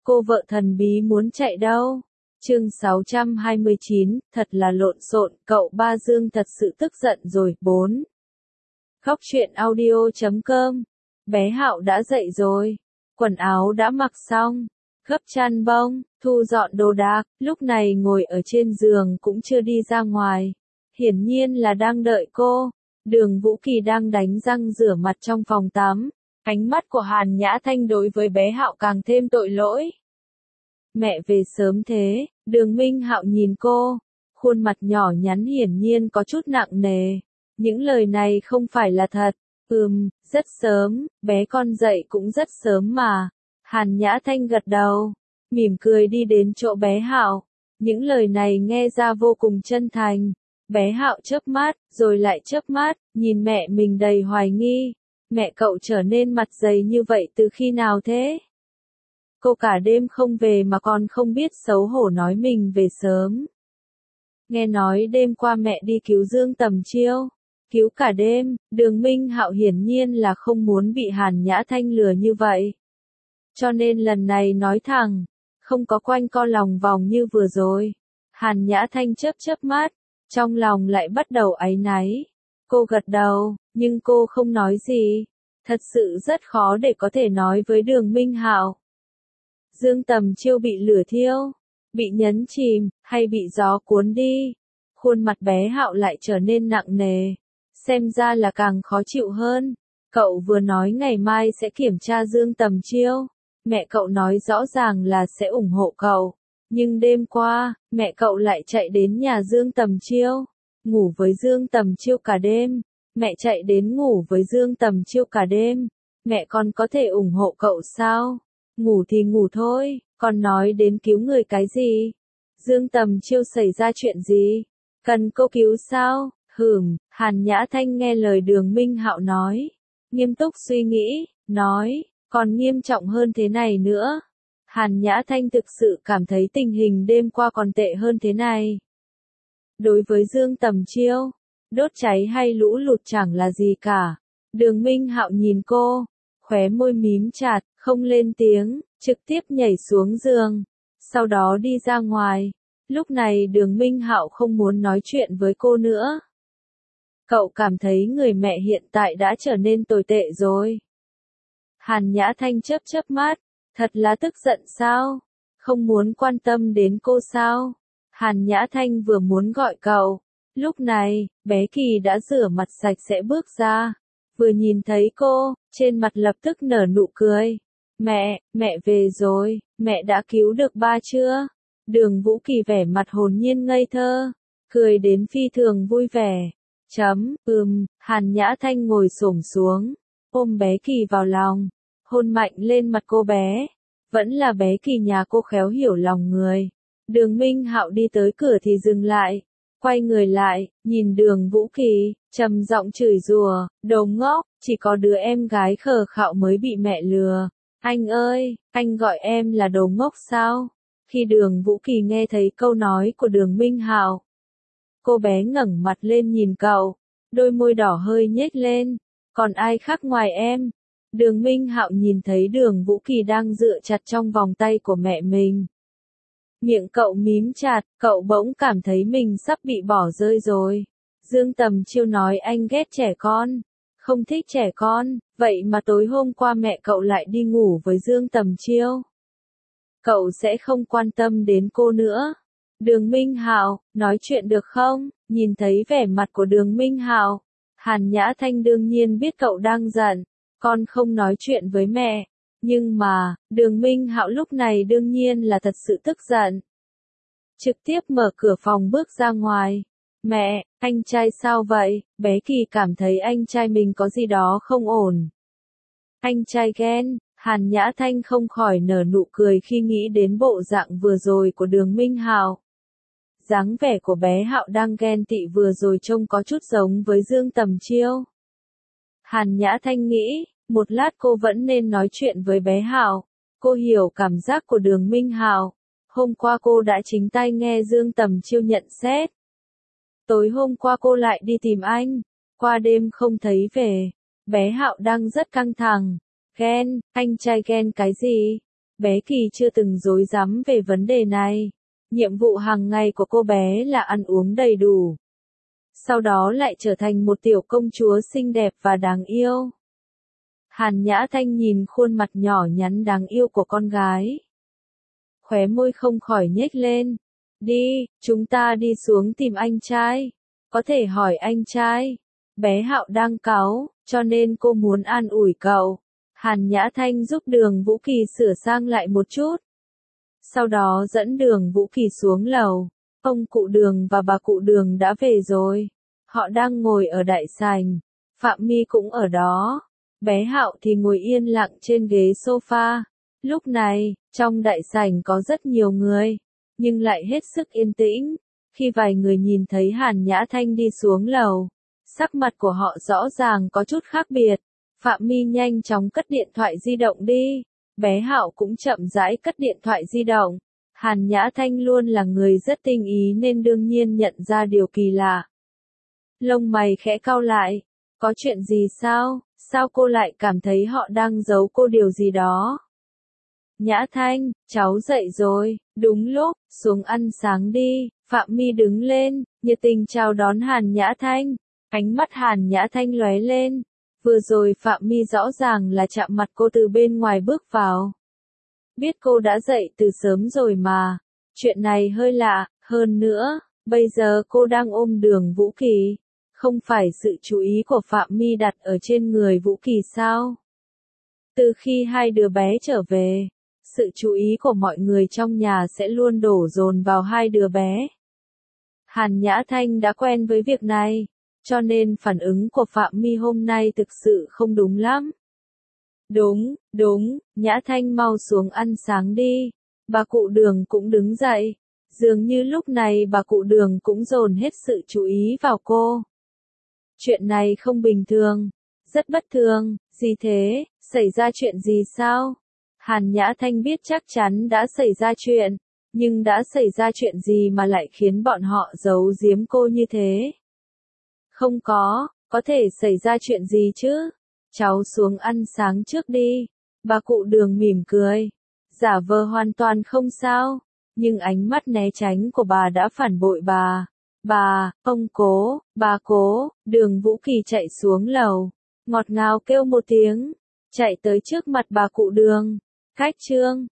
Cô vợ thần bí muốn chạy đâu? Chương 629, thật là lộn xộn, cậu ba Dương thật sự tức giận rồi. 4. Khóc chuyện audio.com. Bé Hạo đã dậy rồi, quần áo đã mặc xong, gấp chăn bông, thu dọn đồ đạc, lúc này ngồi ở trên giường cũng chưa đi ra ngoài. Hiển nhiên là đang đợi cô. Đường Vũ Kỳ đang đánh răng rửa mặt trong phòng tắm. Ánh mắt của Hàn Nhã Thanh đối với bé Hạo càng thêm tội lỗi. Mẹ về sớm thế, Đường Minh Hạo nhìn cô, khuôn mặt nhỏ nhắn hiển nhiên có chút nặng nề. Những lời này không phải là thật. Rất sớm, bé con dậy cũng rất sớm mà. Hàn Nhã Thanh gật đầu, mỉm cười đi đến chỗ bé Hạo. Những lời này nghe ra vô cùng chân thành. Bé Hạo chớp mắt, rồi lại chớp mắt, nhìn mẹ mình đầy hoài nghi. Mẹ cậu trở nên mặt dày như vậy từ khi nào thế? Cô cả đêm không về mà còn không biết xấu hổ nói mình về sớm. Nghe nói đêm qua mẹ đi cứu Dương Tầm Chiêu. Cứu cả đêm, Đường Minh Hạo hiển nhiên là không muốn bị Hàn Nhã Thanh lừa như vậy. Cho nên lần này nói thẳng, không có quanh co lòng vòng như vừa rồi. Hàn Nhã Thanh chớp chớp mắt, trong lòng lại bắt đầu áy náy. Cô gật đầu, nhưng cô không nói gì. Thật sự rất khó để có thể nói với Đường Minh Hạo. Dương Tầm Chiêu bị lửa thiêu, bị nhấn chìm, hay bị gió cuốn đi. Khuôn mặt bé Hạo lại trở nên nặng nề. Xem ra là càng khó chịu hơn. Cậu vừa nói ngày mai sẽ kiểm tra Dương Tầm Chiêu. Mẹ cậu nói rõ ràng là sẽ ủng hộ cậu. Nhưng đêm qua, mẹ cậu lại chạy đến nhà Dương Tầm Chiêu. Ngủ với Dương Tầm Chiêu cả đêm. Mẹ chạy đến ngủ với Dương Tầm Chiêu cả đêm. Mẹ còn có thể ủng hộ cậu sao? Ngủ thì ngủ thôi, còn nói đến cứu người cái gì? Dương Tầm Chiêu xảy ra chuyện gì? Cần cô cứu sao? Hàn Nhã Thanh nghe lời Đường Minh Hạo nói. Nghiêm túc suy nghĩ, nói, còn nghiêm trọng hơn thế này nữa. Hàn Nhã Thanh thực sự cảm thấy tình hình đêm qua còn tệ hơn thế này. Đối với Dương Tầm Chiêu, đốt cháy hay lũ lụt chẳng là gì cả. Đường Minh Hạo nhìn cô, khóe môi mím chặt, không lên tiếng, trực tiếp nhảy xuống giường, sau đó đi ra ngoài. Lúc này Đường Minh Hạo không muốn nói chuyện với cô nữa. Cậu cảm thấy người mẹ hiện tại đã trở nên tồi tệ rồi. Hàn Nhã Thanh chớp chớp mắt, thật là tức giận sao? Không muốn quan tâm đến cô sao? Hàn Nhã Thanh vừa muốn gọi cậu. Lúc này, bé Kỳ đã rửa mặt sạch sẽ bước ra. Vừa nhìn thấy cô, trên mặt lập tức nở nụ cười. Mẹ về rồi, mẹ đã cứu được ba chưa? Đường Vũ Kỳ vẻ mặt hồn nhiên ngây thơ, cười đến phi thường vui vẻ. Hàn Nhã Thanh ngồi xổm xuống, ôm bé Kỳ vào lòng, hôn mạnh lên mặt cô bé. Vẫn là bé Kỳ nhà cô khéo hiểu lòng người. Đường Minh Hạo đi tới cửa thì dừng lại, quay người lại, nhìn Đường Vũ Kỳ, trầm giọng chửi rủa, đồ ngốc, chỉ có đứa em gái khờ khạo mới bị mẹ lừa. Anh ơi, anh gọi em là đồ ngốc sao? Khi Đường Vũ Kỳ nghe thấy câu nói của Đường Minh Hạo, cô bé ngẩng mặt lên nhìn cậu, đôi môi đỏ hơi nhếch lên. Còn ai khác ngoài em? Đường Minh Hạo nhìn thấy Đường Vũ Kỳ đang dựa chặt trong vòng tay của mẹ mình. Miệng cậu mím chặt, cậu bỗng cảm thấy mình sắp bị bỏ rơi rồi. Dương Tầm Chiêu nói anh ghét trẻ con, không thích trẻ con, vậy mà tối hôm qua mẹ cậu lại đi ngủ với Dương Tầm Chiêu. Cậu sẽ không quan tâm đến cô nữa. Đường Minh Hạo, nói chuyện được không? Nhìn thấy vẻ mặt của Đường Minh Hạo, Hàn Nhã Thanh đương nhiên biết cậu đang giận, con không nói chuyện với mẹ. Nhưng mà, Đường Minh Hạo lúc này đương nhiên là thật sự tức giận. Trực tiếp mở cửa phòng bước ra ngoài. Mẹ, anh trai sao vậy? Bé Kỳ cảm thấy anh trai mình có gì đó không ổn. Anh trai ghen. Hàn Nhã Thanh không khỏi nở nụ cười khi nghĩ đến bộ dạng vừa rồi của Đường Minh Hạo. Dáng vẻ của bé Hạo đang ghen tị vừa rồi trông có chút giống với Dương Tầm Chiêu. Hàn Nhã Thanh nghĩ, một lát cô vẫn nên nói chuyện với bé Hạo. Cô hiểu cảm giác của Đường Minh Hạo. Hôm qua cô đã chính tay nghe Dương Tầm Chiêu nhận xét. Tối hôm qua cô lại đi tìm anh, qua đêm không thấy về. Bé Hạo đang rất căng thẳng. Ghen, anh trai ghen cái gì? Bé Kỳ chưa từng dối dám về vấn đề này. Nhiệm vụ hàng ngày của cô bé là ăn uống đầy đủ. Sau đó lại trở thành một tiểu công chúa xinh đẹp và đáng yêu. Hàn Nhã Thanh nhìn khuôn mặt nhỏ nhắn đáng yêu của con gái. Khóe môi không khỏi nhếch lên. Đi, chúng ta đi xuống tìm anh trai. Có thể hỏi anh trai. Bé Hạo đang cáu, cho nên cô muốn an ủi cậu. Hàn Nhã Thanh giúp Đường Vũ Kỳ sửa sang lại một chút. Sau đó dẫn Đường Vũ Kỳ xuống lầu. Ông cụ Đường và bà cụ Đường đã về rồi. Họ đang ngồi ở đại sảnh. Phạm My cũng ở đó. Bé Hạo thì ngồi yên lặng trên ghế sofa. Lúc này, trong đại sảnh có rất nhiều người, nhưng lại hết sức yên tĩnh. Khi vài người nhìn thấy Hàn Nhã Thanh đi xuống lầu, sắc mặt của họ rõ ràng có chút khác biệt. Phạm My nhanh chóng cất điện thoại di động đi. Bé Hạo cũng chậm rãi cất điện thoại di động. Hàn Nhã Thanh luôn là người rất tinh ý nên đương nhiên nhận ra điều kỳ lạ. Lông mày khẽ cau lại. Có chuyện gì sao? Sao cô lại cảm thấy họ đang giấu cô điều gì đó? Nhã Thanh, cháu dậy rồi, đúng lúc, xuống ăn sáng đi. Phạm My đứng lên, nhiệt tình chào đón Hàn Nhã Thanh. Ánh mắt Hàn Nhã Thanh lóe lên. Vừa rồi Phạm My rõ ràng là chạm mặt cô từ bên ngoài bước vào. Biết cô đã dậy từ sớm rồi mà. Chuyện này hơi lạ, hơn nữa, bây giờ cô đang ôm Đường Vũ Kỳ. Không phải sự chú ý của Phạm My đặt ở trên người Vũ Kỳ sao? Từ khi hai đứa bé trở về, sự chú ý của mọi người trong nhà sẽ luôn đổ dồn vào hai đứa bé. Hàn Nhã Thanh đã quen với việc này, cho nên phản ứng của Phạm My hôm nay thực sự không đúng lắm. Đúng, Nhã Thanh mau xuống ăn sáng đi. Bà cụ Đường cũng đứng dậy. Dường như lúc này bà cụ Đường cũng dồn hết sự chú ý vào cô. Chuyện này không bình thường, rất bất thường, gì thế, xảy ra chuyện gì sao? Hàn Nhã Thanh biết chắc chắn đã xảy ra chuyện, nhưng đã xảy ra chuyện gì mà lại khiến bọn họ giấu giếm cô như thế? Không có thể xảy ra chuyện gì chứ? Cháu xuống ăn sáng trước đi. Bà cụ Đường mỉm cười, giả vờ hoàn toàn không sao, nhưng ánh mắt né tránh của bà đã phản bội bà. Bà cố, Đường Vũ Kỳ chạy xuống lầu, ngọt ngào kêu một tiếng, chạy tới trước mặt bà cụ Đường. Khách trương,